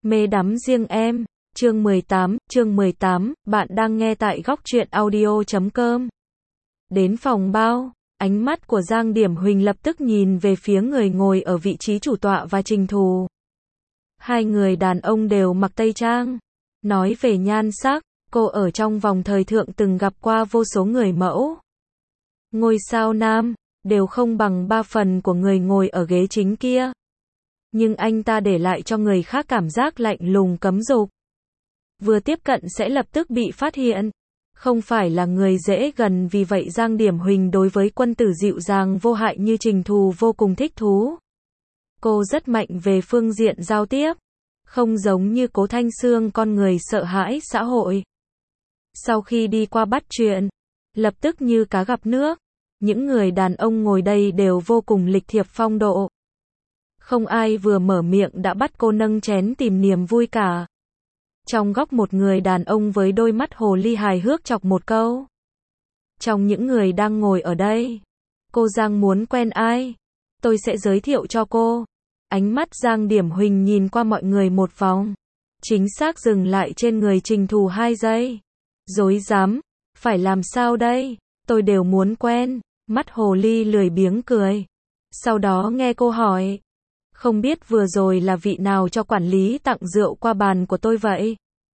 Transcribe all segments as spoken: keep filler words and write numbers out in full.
Mê đắm riêng em, chương mười tám, chương mười tám, bạn đang nghe tại góc truyện audio chấm com. Đến phòng bao, ánh mắt của Giang Điểm Huỳnh lập tức nhìn về phía người ngồi ở vị trí chủ tọa và Trình Thù. Hai người đàn ông đều mặc tây trang. Nói về nhan sắc, cô ở trong vòng thời thượng từng gặp qua vô số người mẫu. Ngôi sao nam, đều không bằng ba phần của người ngồi ở ghế chính kia. Nhưng anh ta để lại cho người khác cảm giác lạnh lùng cấm dục. Vừa tiếp cận sẽ lập tức bị phát hiện. Không phải là người dễ gần, vì vậy Giang Điểm Huỳnh đối với quân tử dịu dàng vô hại như Trình Thù vô cùng thích thú. Cô rất mạnh về phương diện giao tiếp. Không giống như Cố Thanh Sương con người sợ hãi xã hội. Sau khi đi qua bắt chuyện, lập tức như cá gặp nước. Những người đàn ông ngồi đây đều vô cùng lịch thiệp phong độ. Không ai vừa mở miệng đã bắt cô nâng chén tìm niềm vui cả. Trong góc một người đàn ông với đôi mắt hồ ly hài hước chọc một câu. Trong những người đang ngồi ở đây, cô Giang muốn quen ai? Tôi sẽ giới thiệu cho cô. Ánh mắt Giang Điểm Huỳnh nhìn qua mọi người một vòng. Chính xác dừng lại trên người Trình Thù hai giây. Dối dám, phải làm sao đây? Tôi đều muốn quen. Mắt hồ ly lười biếng cười. Sau đó nghe cô hỏi. Không biết vừa rồi là vị nào cho quản lý tặng rượu qua bàn của tôi vậy?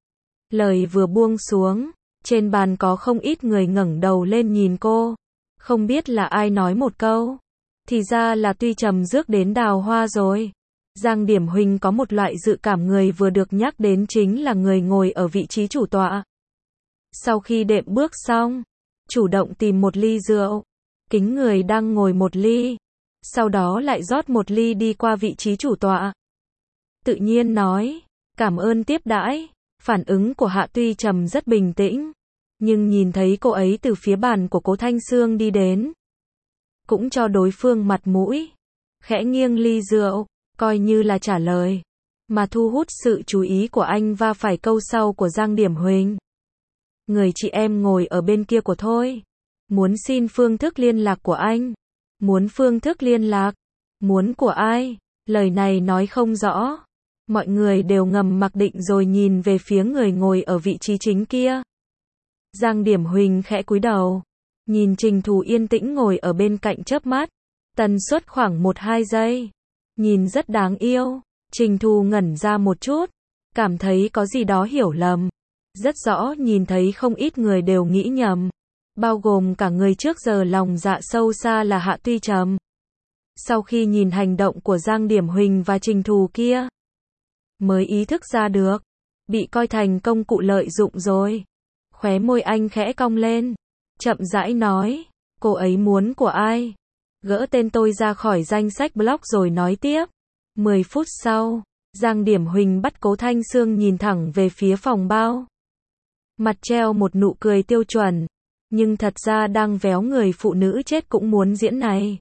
Lời vừa buông xuống, trên bàn có không ít người ngẩng đầu lên nhìn cô. Không biết là ai nói một câu. Thì ra là Tuy Trầm rước đến đào hoa rồi. Giang Điểm Huỳnh có một loại dự cảm người vừa được nhắc đến chính là người ngồi ở vị trí chủ tọa. Sau khi đệm bước xong, chủ động tìm một ly rượu, kính người đang ngồi một ly. Sau đó lại rót một ly đi qua vị trí chủ tọa. Tự nhiên nói, cảm ơn tiếp đãi. Phản ứng của Hạ Tuy Trầm rất bình tĩnh. Nhưng nhìn thấy cô ấy từ phía bàn của Cố Thanh Sương đi đến, cũng cho đối phương mặt mũi. Khẽ nghiêng ly rượu, coi như là trả lời. Mà thu hút sự chú ý của anh va phải câu sau của Giang Điểm Huỳnh. Người chị em ngồi ở bên kia của tôi. Muốn xin phương thức liên lạc của anh. Muốn phương thức liên lạc? Muốn của ai? Lời này nói không rõ. Mọi người đều ngầm mặc định rồi nhìn về phía người ngồi ở vị trí chính kia. Giang Điểm Huỳnh khẽ cúi đầu. Nhìn Trình Thù yên tĩnh ngồi ở bên cạnh chớp mắt. Tần suất khoảng một hai giây. Nhìn rất đáng yêu. Trình Thù ngẩn ra một chút. Cảm thấy có gì đó hiểu lầm. Rất rõ nhìn thấy không ít người đều nghĩ nhầm. Bao gồm cả người trước giờ lòng dạ sâu xa là Hạ Tuy Trầm. Sau khi nhìn hành động của Giang Điểm Huỳnh và Trình Thù kia, mới ý thức ra được, bị coi thành công cụ lợi dụng rồi. Khóe môi anh khẽ cong lên, chậm rãi nói, cô ấy muốn của ai? Gỡ tên tôi ra khỏi danh sách block rồi nói tiếp. mười phút sau, Giang Điểm Huỳnh bắt Cố Thanh Sương nhìn thẳng về phía phòng bao. Mặt treo một nụ cười tiêu chuẩn. Nhưng thật ra đang véo người phụ nữ chết cũng muốn diễn này.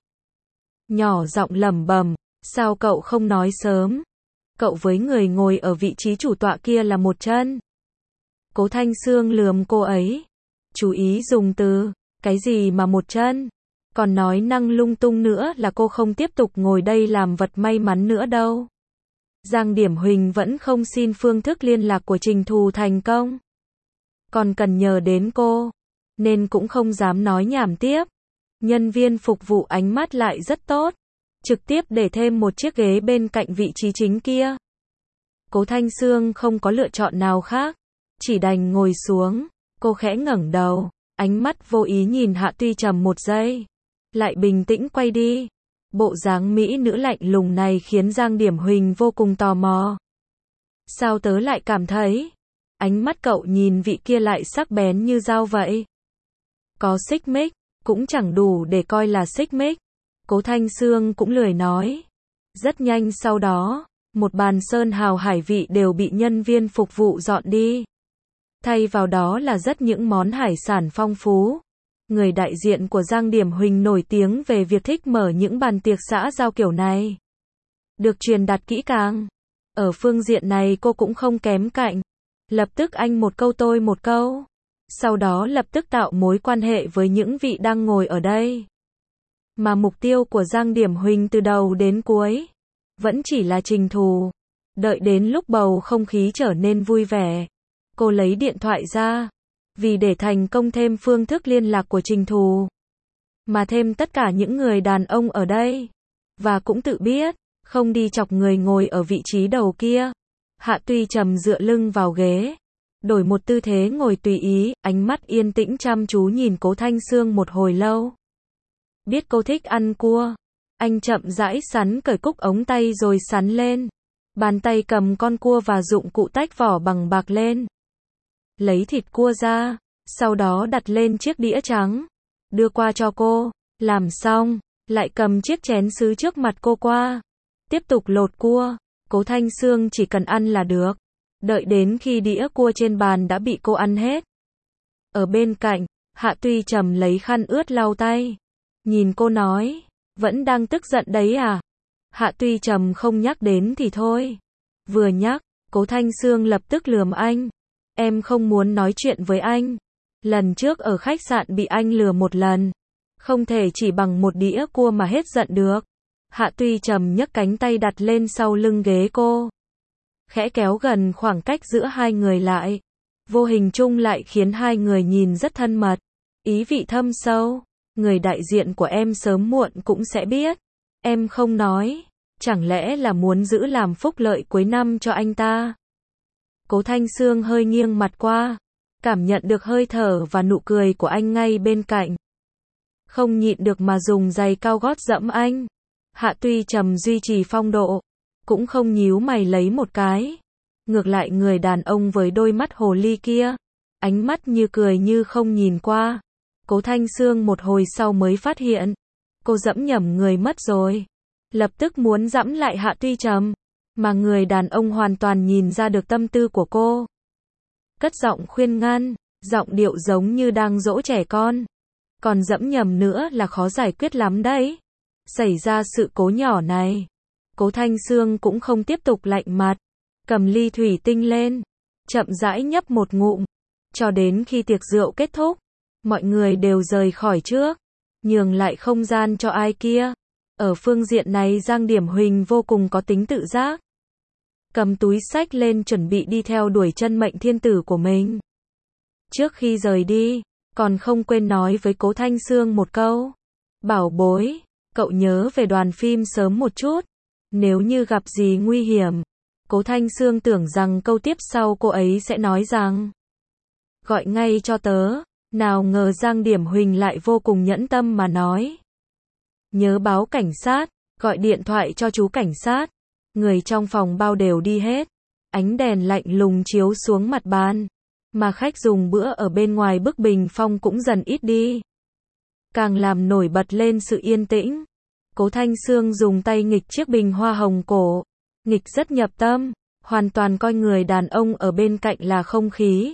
Nhỏ giọng lẩm bẩm, sao cậu không nói sớm? Cậu với người ngồi ở vị trí chủ tọa kia là một chân. Cố Thanh Sương lườm cô ấy. Chú ý dùng từ, cái gì mà một chân? Còn nói năng lung tung nữa là cô không tiếp tục ngồi đây làm vật may mắn nữa đâu. Giang Điểm Huỳnh vẫn không xin phương thức liên lạc của Trình Thù thành công. Còn cần nhờ đến cô. Nên cũng không dám nói nhảm tiếp. Nhân viên phục vụ ánh mắt lại rất tốt. Trực tiếp để thêm một chiếc ghế bên cạnh vị trí chính kia. Cố Thanh Sương không có lựa chọn nào khác. Chỉ đành ngồi xuống. Cô khẽ ngẩng đầu. Ánh mắt vô ý nhìn Hạ Tuy Trầm một giây. Lại bình tĩnh quay đi. Bộ dáng mỹ nữ lạnh lùng này khiến Giang Điểm Huỳnh vô cùng tò mò. Sao tớ lại cảm thấy ánh mắt cậu nhìn vị kia lại sắc bén như dao vậy? Có xích mích, cũng chẳng đủ để coi là xích mích. Cố Thanh Sương cũng lười nói. Rất nhanh sau đó, một bàn sơn hào hải vị đều bị nhân viên phục vụ dọn đi. Thay vào đó là rất những món hải sản phong phú. Người đại diện của Giang Điểm Huỳnh nổi tiếng về việc thích mở những bàn tiệc xã giao kiểu này. Được truyền đạt kỹ càng. Ở phương diện này cô cũng không kém cạnh. Lập tức anh một câu tôi một câu. Sau đó lập tức tạo mối quan hệ với những vị đang ngồi ở đây. Mà mục tiêu của Giang Điểm Huỳnh từ đầu đến cuối vẫn chỉ là Trình Thù. Đợi đến lúc bầu không khí trở nên vui vẻ, cô lấy điện thoại ra, vì để thành công thêm phương thức liên lạc của Trình Thù, mà thêm tất cả những người đàn ông ở đây, và cũng tự biết, không đi chọc người ngồi ở vị trí đầu kia. Hạ Tuy Trầm dựa lưng vào ghế, đổi một tư thế ngồi tùy ý, ánh mắt yên tĩnh chăm chú nhìn Cố Thanh Sương một hồi lâu. Biết cô thích ăn cua, anh chậm rãi sắn cởi cúc ống tay rồi sắn lên. Bàn tay cầm con cua và dụng cụ tách vỏ bằng bạc lên. Lấy thịt cua ra, sau đó đặt lên chiếc đĩa trắng, đưa qua cho cô. Làm xong, lại cầm chiếc chén sứ trước mặt cô qua. Tiếp tục lột cua. Cố Thanh Sương chỉ cần ăn là được. Đợi đến khi đĩa cua trên bàn đã bị cô ăn hết. Ở bên cạnh, Hạ Tuy Trầm lấy khăn ướt lau tay. Nhìn cô nói, vẫn đang tức giận đấy à? Hạ Tuy Trầm không nhắc đến thì thôi. Vừa nhắc, Cố Thanh Sương lập tức lườm anh. Em không muốn nói chuyện với anh. Lần trước ở khách sạn bị anh lừa một lần. Không thể chỉ bằng một đĩa cua mà hết giận được. Hạ Tuy Trầm nhấc cánh tay đặt lên sau lưng ghế cô. Khẽ kéo gần khoảng cách giữa hai người lại. Vô hình chung lại khiến hai người nhìn rất thân mật. Ý vị thâm sâu. Người đại diện của em sớm muộn cũng sẽ biết. Em không nói. Chẳng lẽ là muốn giữ làm phúc lợi cuối năm cho anh ta? Cố Thanh Sương hơi nghiêng mặt qua. Cảm nhận được hơi thở và nụ cười của anh ngay bên cạnh. Không nhịn được mà dùng giày cao gót dẫm anh. Hạ Tuy Trầm duy trì phong độ. Cũng không nhíu mày lấy một cái. Ngược lại người đàn ông với đôi mắt hồ ly kia. Ánh mắt như cười như không nhìn qua. Cố Thanh Sương một hồi sau mới phát hiện. Cô dẫm nhầm người mất rồi. Lập tức muốn dẫm lại Hạ Tuy Trầm. Mà người đàn ông hoàn toàn nhìn ra được tâm tư của cô. Cất giọng khuyên ngăn. Giọng điệu giống như đang dỗ trẻ con. Còn dẫm nhầm nữa là khó giải quyết lắm đấy. Xảy ra sự cố nhỏ này. Cố Thanh Sương cũng không tiếp tục lạnh mặt. Cầm ly thủy tinh lên. Chậm rãi nhấp một ngụm. Cho đến khi tiệc rượu kết thúc. Mọi người đều rời khỏi trước. Nhường lại không gian cho ai kia. Ở phương diện này Giang Điểm Huỳnh vô cùng có tính tự giác. Cầm túi xách lên chuẩn bị đi theo đuổi chân mệnh thiên tử của mình. Trước khi rời đi, còn không quên nói với Cố Thanh Sương một câu. Bảo bối, cậu nhớ về đoàn phim sớm một chút. Nếu như gặp gì nguy hiểm. Cố Thanh Sương tưởng rằng câu tiếp sau cô ấy sẽ nói rằng. Gọi ngay cho tớ. Nào ngờ Giang Điểm Huỳnh lại vô cùng nhẫn tâm mà nói. Nhớ báo cảnh sát, gọi điện thoại cho chú cảnh sát. Người trong phòng bao đều đi hết. Ánh đèn lạnh lùng chiếu xuống mặt bàn. Mà khách dùng bữa ở bên ngoài bức bình phong cũng dần ít đi. Càng làm nổi bật lên sự yên tĩnh. Cố Thanh Sương dùng tay nghịch chiếc bình hoa hồng cổ. Nghịch rất nhập tâm. Hoàn toàn coi người đàn ông ở bên cạnh là không khí.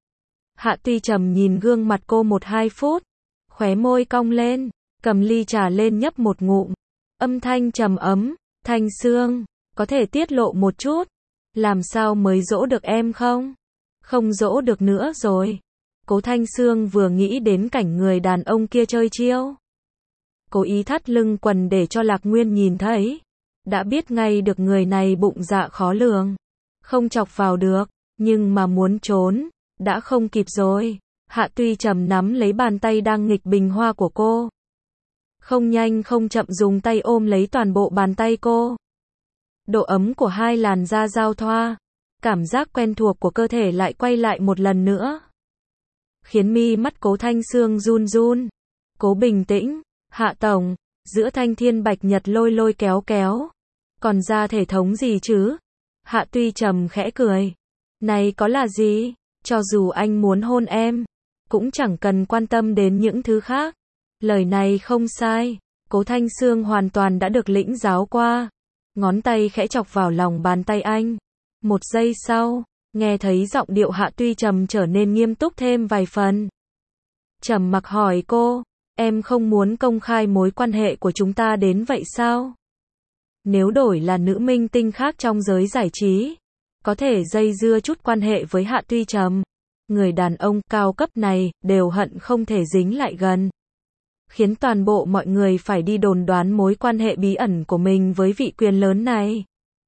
Hạ Tuy Trầm nhìn gương mặt cô một hai phút. Khóe môi cong lên. Cầm ly trà lên nhấp một ngụm. Âm thanh trầm ấm. Thanh Sương, có thể tiết lộ một chút. Làm sao mới dỗ được em không? Không dỗ được nữa rồi. Cố Thanh Sương vừa nghĩ đến cảnh người đàn ông kia chơi chiêu. Cố ý thắt lưng quần để cho Lạc Nguyên nhìn thấy. Đã biết ngay được người này bụng dạ khó lường. Không chọc vào được. Nhưng mà muốn trốn. Đã không kịp rồi. Hạ Tuy Trầm nắm lấy bàn tay đang nghịch bình hoa của cô. Không nhanh không chậm dùng tay ôm lấy toàn bộ bàn tay cô. Độ ấm của hai làn da giao thoa. Cảm giác quen thuộc của cơ thể lại quay lại một lần nữa. Khiến mi mắt Cố Thanh Sương run run. Cố bình tĩnh. Hạ tổng. Giữa thanh thiên bạch nhật lôi lôi kéo kéo. Còn ra thể thống gì chứ? Hạ Tuy Trầm khẽ cười. Này có là gì? Cho dù anh muốn hôn em. Cũng chẳng cần quan tâm đến những thứ khác. Lời này không sai. Cố Thanh Sương hoàn toàn đã được lĩnh giáo qua. Ngón tay khẽ chọc vào lòng bàn tay anh. Một giây sau, nghe thấy giọng điệu Hạ Tuy Trầm trở nên nghiêm túc thêm vài phần. Trầm mặc hỏi cô, em không muốn công khai mối quan hệ của chúng ta đến vậy sao? Nếu đổi là nữ minh tinh khác trong giới giải trí, có thể dây dưa chút quan hệ với Hạ Tuy Trầm. Người đàn ông cao cấp này đều hận không thể dính lại gần. Khiến toàn bộ mọi người phải đi đồn đoán mối quan hệ bí ẩn của mình với vị quyền lớn này.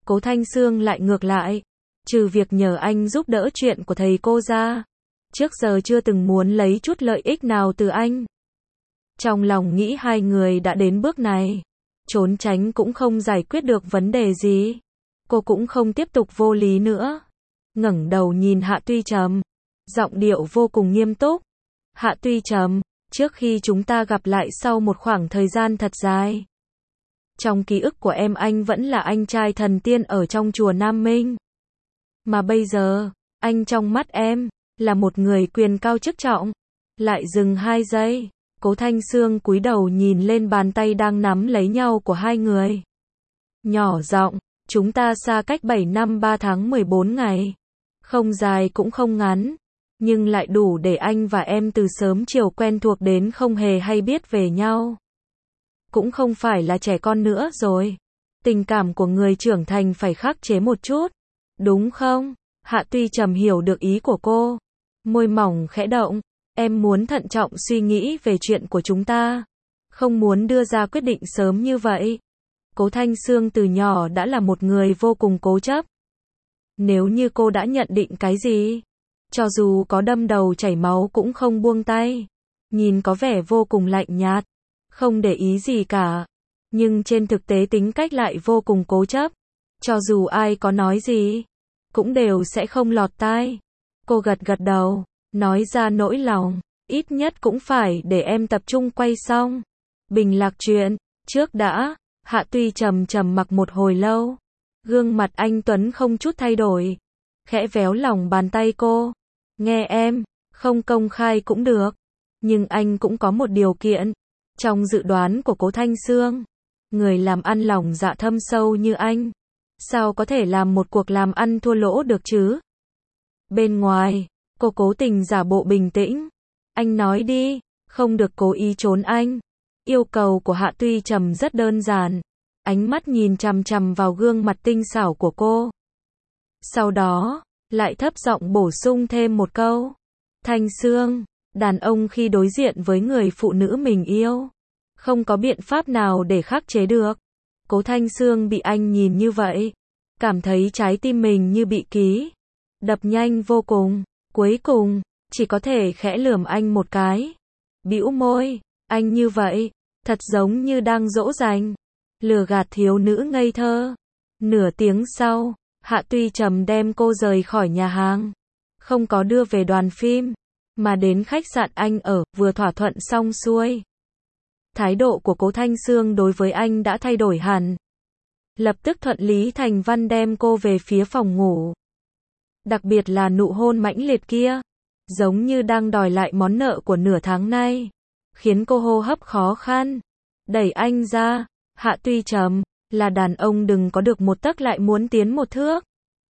Cố Thanh Sương lại ngược lại, trừ việc nhờ anh giúp đỡ chuyện của thầy cô ra, trước giờ chưa từng muốn lấy chút lợi ích nào từ anh. Trong lòng nghĩ hai người đã đến bước này, trốn tránh cũng không giải quyết được vấn đề gì. Cô cũng không tiếp tục vô lý nữa. Ngẩng đầu nhìn Hạ Tuy Trầm, giọng điệu vô cùng nghiêm túc. Hạ Tuy Trầm, trước khi chúng ta gặp lại sau một khoảng thời gian thật dài, trong ký ức của em anh vẫn là anh trai thần tiên ở trong chùa Nam Minh. Mà bây giờ, anh trong mắt em, là một người quyền cao chức trọng. Lại dừng hai giây, Cố Thanh Sương cúi đầu nhìn lên bàn tay đang nắm lấy nhau của hai người. Nhỏ giọng, chúng ta xa cách bảy năm ba tháng mười bốn ngày. Không dài cũng không ngắn, nhưng lại đủ để anh và em từ sớm chiều quen thuộc đến không hề hay biết về nhau. Cũng không phải là trẻ con nữa rồi. Tình cảm của người trưởng thành phải khắc chế một chút, đúng không? Hạ Tuy Trầm hiểu được ý của cô. Môi mỏng khẽ động. Em muốn thận trọng suy nghĩ về chuyện của chúng ta. Không muốn đưa ra quyết định sớm như vậy. Cố Thanh Sương từ nhỏ đã là một người vô cùng cố chấp. Nếu như cô đã nhận định cái gì, cho dù có đâm đầu chảy máu cũng không buông tay. Nhìn có vẻ vô cùng lạnh nhạt, không để ý gì cả. Nhưng trên thực tế tính cách lại vô cùng cố chấp. Cho dù ai có nói gì, cũng đều sẽ không lọt tai. Cô gật gật đầu, nói ra nỗi lòng. Ít nhất cũng phải để em tập trung quay xong Bình Lạc chuyện trước đã. Hạ Tuy Trầm trầm mặc một hồi lâu. Gương mặt anh tuấn không chút thay đổi, khẽ véo lòng bàn tay cô. Nghe em, không công khai cũng được. Nhưng anh cũng có một điều kiện. Trong dự đoán của Cố Thanh Sương, người làm ăn lòng dạ thâm sâu như anh, sao có thể làm một cuộc làm ăn thua lỗ được chứ? Bên ngoài, cô cố tình giả bộ bình tĩnh. Anh nói đi, không được cố ý trốn anh. Yêu cầu của Hạ Tuy Trầm rất đơn giản. Ánh mắt nhìn chằm chằm vào gương mặt tinh xảo của cô. Sau đó, lại thấp giọng bổ sung thêm một câu. Thanh Sương, đàn ông khi đối diện với người phụ nữ mình yêu, không có biện pháp nào để khắc chế được. Cố Thanh Sương bị anh nhìn như vậy, cảm thấy trái tim mình như bị ký đập nhanh vô cùng. Cuối cùng, chỉ có thể khẽ lườm anh một cái. Bĩu môi, anh như vậy, thật giống như đang dỗ dành, lừa gạt thiếu nữ ngây thơ. Nửa tiếng sau, Hạ Tuy Trầm đem cô rời khỏi nhà hàng. Không có đưa về đoàn phim, mà đến khách sạn anh ở, vừa thỏa thuận xong xuôi. Thái độ của Cố Thanh Sương đối với anh đã thay đổi hẳn. Lập tức thuận lý thành văn đem cô về phía phòng ngủ. Đặc biệt là nụ hôn mãnh liệt kia, giống như đang đòi lại món nợ của nửa tháng nay, khiến cô hô hấp khó khăn. Đẩy anh ra. Hạ Tuy Trầm, là đàn ông đừng có được một tấc lại muốn tiến một thước.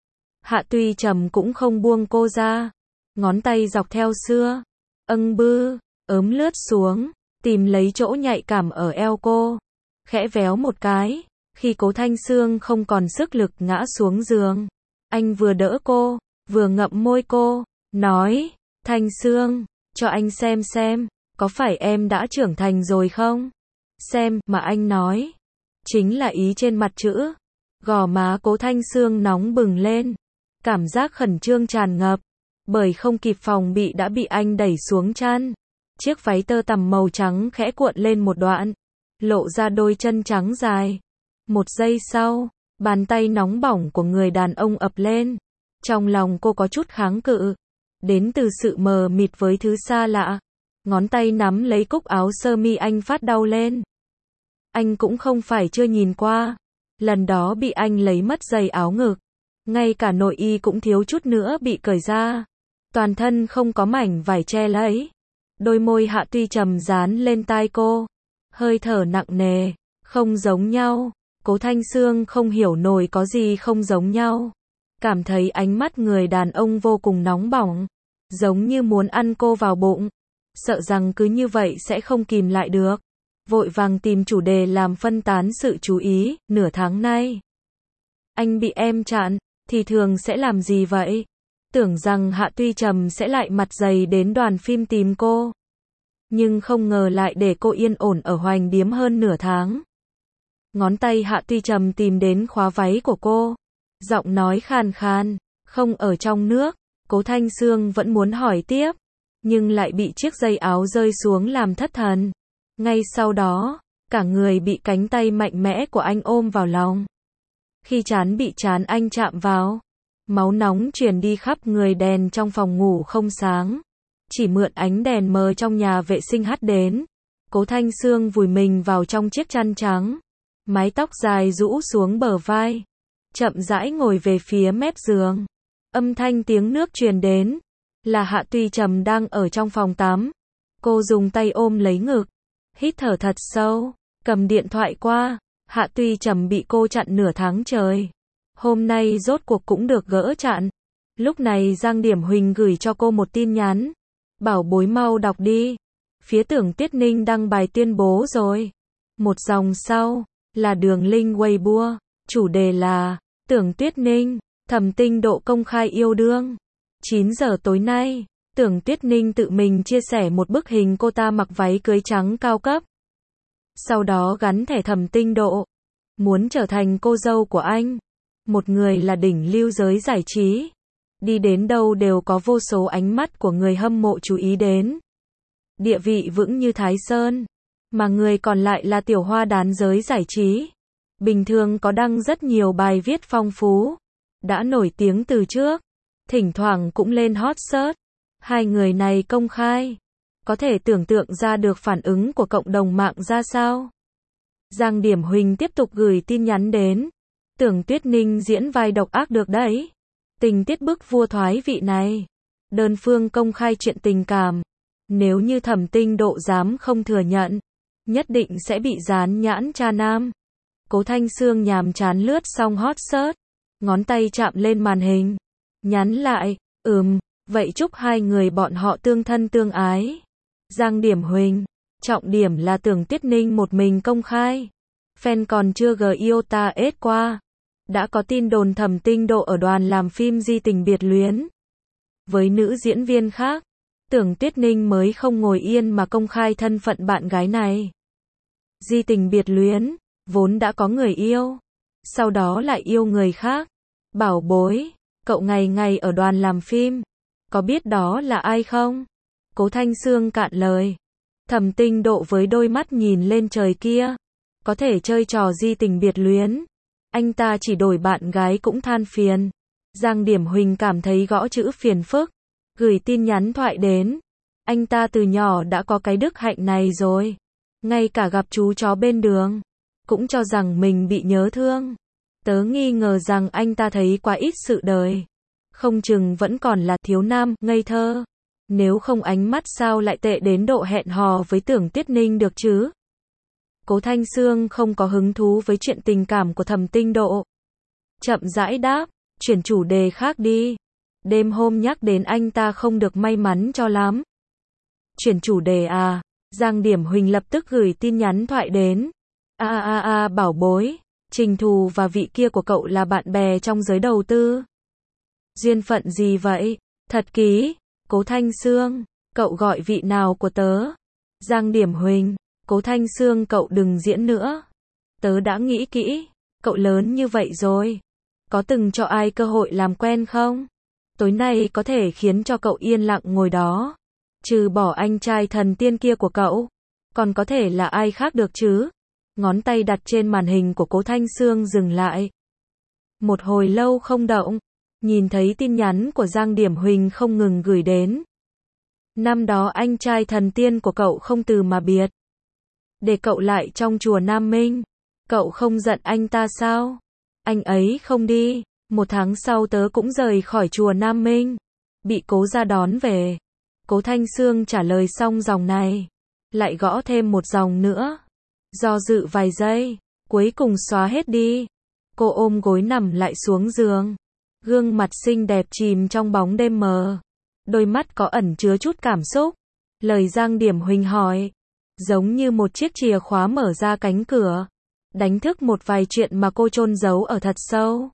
Hạ Tuy Trầm cũng không buông cô ra. Ngón tay dọc theo xưa, âng bư, ớm lướt xuống, tìm lấy chỗ nhạy cảm ở eo cô. Khẽ véo một cái, khi Cố Thanh Sương không còn sức lực ngã xuống giường. Anh vừa đỡ cô, vừa ngậm môi cô, nói, Thanh Sương, cho anh xem xem, có phải em đã trưởng thành rồi không? Xem, mà anh nói, chính là ý trên mặt chữ. Gò má Cố Thanh Sương nóng bừng lên, cảm giác khẩn trương tràn ngập, bởi không kịp phòng bị đã bị anh đẩy xuống chăn. Chiếc váy tơ tằm màu trắng khẽ cuộn lên một đoạn, lộ ra đôi chân trắng dài. Một giây sau, bàn tay nóng bỏng của người đàn ông ập lên. Trong lòng cô có chút kháng cự, đến từ sự mờ mịt với thứ xa lạ. Ngón tay nắm lấy cúc áo sơ mi anh phát đau lên. Anh cũng không phải chưa nhìn qua. Lần đó bị anh lấy mất giày áo ngực. Ngay cả nội y cũng thiếu chút nữa bị cởi ra. Toàn thân không có mảnh vải che lấy. Đôi môi Hạ Tuy Trầm dán lên tai cô. Hơi thở nặng nề, không giống nhau. Cố Thanh Sương không hiểu nổi có gì không giống nhau. Cảm thấy ánh mắt người đàn ông vô cùng nóng bỏng, giống như muốn ăn cô vào bụng. Sợ rằng cứ như vậy sẽ không kìm lại được. Vội vàng tìm chủ đề làm phân tán sự chú ý. Nửa tháng nay, anh bị em chặn, thì thường sẽ làm gì vậy? Tưởng rằng Hạ Tuy Trầm sẽ lại mặt dày đến đoàn phim tìm cô. Nhưng không ngờ lại để cô yên ổn ở Hoành Điếm hơn nửa tháng. Ngón tay Hạ Tuy Trầm tìm đến khóa váy của cô, Giọng nói khàn khàn, không ở trong nước. Cố Thanh Sương vẫn muốn hỏi tiếp, nhưng lại bị chiếc dây áo rơi xuống làm thất thần. Ngay sau đó, cả người bị cánh tay mạnh mẽ của anh ôm vào lòng. Khi trán bị trán anh chạm vào, máu nóng truyền đi khắp người, đèn trong phòng ngủ không sáng. Chỉ mượn ánh đèn mờ trong nhà vệ sinh hắt đến. Cố Thanh Sương vùi mình vào trong chiếc chăn trắng. Mái tóc dài rũ xuống bờ vai. Chậm rãi ngồi về phía mép giường. Âm thanh tiếng nước truyền đến. Là Hạ Tuy Trầm đang ở trong phòng tắm. Cô dùng tay ôm lấy ngực. Hít thở thật sâu. Cầm điện thoại qua. Hạ Tuy Trầm bị cô chặn nửa tháng trời. Hôm nay rốt cuộc cũng được gỡ chặn. Lúc này Giang Điểm Huỳnh gửi cho cô một tin nhắn. Bảo bối mau đọc đi. Phía Tưởng Tuyết Ninh đăng bài tuyên bố rồi. Một dòng sau, là đường link Weibo. Chủ đề là, Tưởng Tuyết Ninh, Thẩm Tinh Độ công khai yêu đương. chín giờ tối nay, Tưởng Tuyết Ninh tự mình chia sẻ một bức hình cô ta mặc váy cưới trắng cao cấp. Sau đó gắn thẻ Thẩm Tinh Độ. Muốn trở thành cô dâu của anh. Một người là đỉnh lưu giới giải trí. Đi đến đâu đều có vô số ánh mắt của người hâm mộ chú ý đến. Địa vị vững như Thái Sơn. Mà người còn lại là tiểu hoa đán giới giải trí. Bình thường có đăng rất nhiều bài viết phong phú. Đã nổi tiếng từ trước. Thỉnh thoảng cũng lên hot search. Hai người này công khai. Có thể tưởng tượng ra được phản ứng của cộng đồng mạng ra sao. Giang Điểm Huỳnh tiếp tục gửi tin nhắn đến. Tưởng Tuyết Ninh diễn vai độc ác được đấy. Tình tiết bức vua thoái vị này. Đơn phương công khai chuyện tình cảm. Nếu như Thẩm Tinh Độ dám không thừa nhận, nhất định sẽ bị dán nhãn cha nam. Cố Thanh Sương nhàm chán lướt xong hot search. Ngón tay chạm lên màn hình. Nhắn lại, ừm, vậy chúc hai người bọn họ tương thân tương ái. Giang Điểm Huỳnh. Trọng điểm là Tưởng Tuyết Ninh một mình công khai. Fan còn chưa gờ yêu ta ết qua. Đã có tin đồn Thẩm Tinh Độ ở đoàn làm phim Di Tình Biệt Luyến. Với nữ diễn viên khác, Tưởng Tuyết Ninh mới không ngồi yên mà công khai thân phận bạn gái này. Di Tình Biệt Luyến, vốn đã có người yêu. Sau đó lại yêu người khác. Bảo bối, cậu ngày ngày ở đoàn làm phim. Có biết đó là ai không? Cố Thanh Sương cạn lời. Thẩm Tinh Độ với đôi mắt nhìn lên trời kia. Có thể chơi trò Di Tình Biệt Luyến. Anh ta chỉ đổi bạn gái cũng than phiền. Giang Điểm Huỳnh cảm thấy gõ chữ phiền phức. Gửi tin nhắn thoại đến. Anh ta từ nhỏ đã có cái đức hạnh này rồi. Ngay cả gặp chú chó bên đường, cũng cho rằng mình bị nhớ thương. Tớ nghi ngờ rằng anh ta thấy quá ít sự đời. Không chừng vẫn còn là thiếu nam, ngây thơ. Nếu không ánh mắt sao lại tệ đến độ hẹn hò với Tưởng Tuyết Ninh được chứ? Cố Thanh Sương không có hứng thú với chuyện tình cảm của Thẩm Tinh Độ. Chậm rãi đáp, chuyển chủ đề khác đi. Đêm hôm nhắc đến anh ta không được may mắn cho lắm. Chuyển chủ đề à? Giang Điểm Huỳnh lập tức gửi tin nhắn thoại đến. A a a bảo bối, Trình Thù và vị kia của cậu là bạn bè trong giới đầu tư. Duyên phận gì vậy? Thật ký. Cố Thanh Sương, cậu gọi vị nào của tớ? Giang Điểm Huỳnh, Cố Thanh Sương cậu đừng diễn nữa. Tớ đã nghĩ kỹ, cậu lớn như vậy rồi. Có từng cho ai cơ hội làm quen không? Tối nay có thể khiến cho cậu yên lặng ngồi đó. Trừ bỏ anh trai thần tiên kia của cậu, còn có thể là ai khác được chứ? Ngón tay đặt trên màn hình của Cố Thanh Sương dừng lại. Một hồi lâu không động, nhìn thấy tin nhắn của Giang Điểm Huỳnh không ngừng gửi đến. Năm đó anh trai thần tiên của cậu không từ mà biệt. Để cậu lại trong chùa Nam Minh. Cậu không giận anh ta sao? Anh ấy không đi. Một tháng sau tớ cũng rời khỏi chùa Nam Minh. Bị Cố gia đón về. Cố Thanh Sương trả lời xong dòng này. Lại gõ thêm một dòng nữa. Do dự vài giây. Cuối cùng xóa hết đi. Cô ôm gối nằm lại xuống giường. Gương mặt xinh đẹp chìm trong bóng đêm mờ. Đôi mắt có ẩn chứa chút cảm xúc. Lời Giang Điểm Huỳnh hỏi. Giống như một chiếc chìa khóa mở ra cánh cửa. Đánh thức một vài chuyện mà cô chôn giấu ở thật sâu.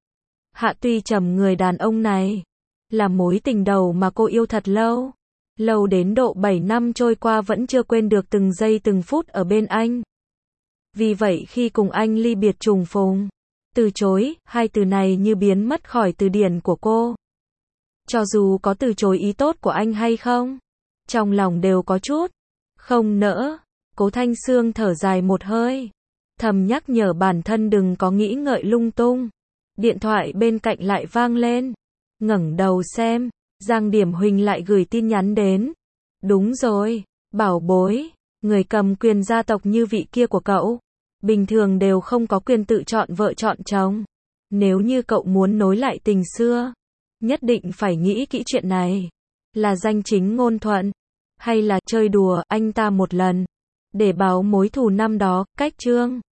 Hạ Tuy Trầm người đàn ông này. Là mối tình đầu mà cô yêu thật lâu. Lâu đến độ bảy năm trôi qua vẫn chưa quên được từng giây từng phút ở bên anh. Vì vậy khi cùng anh ly biệt trùng phùng, Từ chối, hai từ này như biến mất khỏi từ điển của cô. Cho dù có từ chối ý tốt của anh hay không, trong lòng đều có chút không nỡ. Cố Thanh Sương thở dài một hơi, thầm nhắc nhở bản thân đừng có nghĩ ngợi lung tung. Điện thoại bên cạnh lại vang lên, ngẩng đầu xem, Giang Điểm Huỳnh lại gửi tin nhắn đến. Đúng rồi, bảo bối, người cầm quyền gia tộc như vị kia của cậu, bình thường đều không có quyền tự chọn vợ chọn chồng. Nếu như cậu muốn nối lại tình xưa, nhất định phải nghĩ kỹ chuyện này. Là danh chính ngôn thuận, hay là chơi đùa anh ta một lần, để báo mối thù năm đó, cách chương.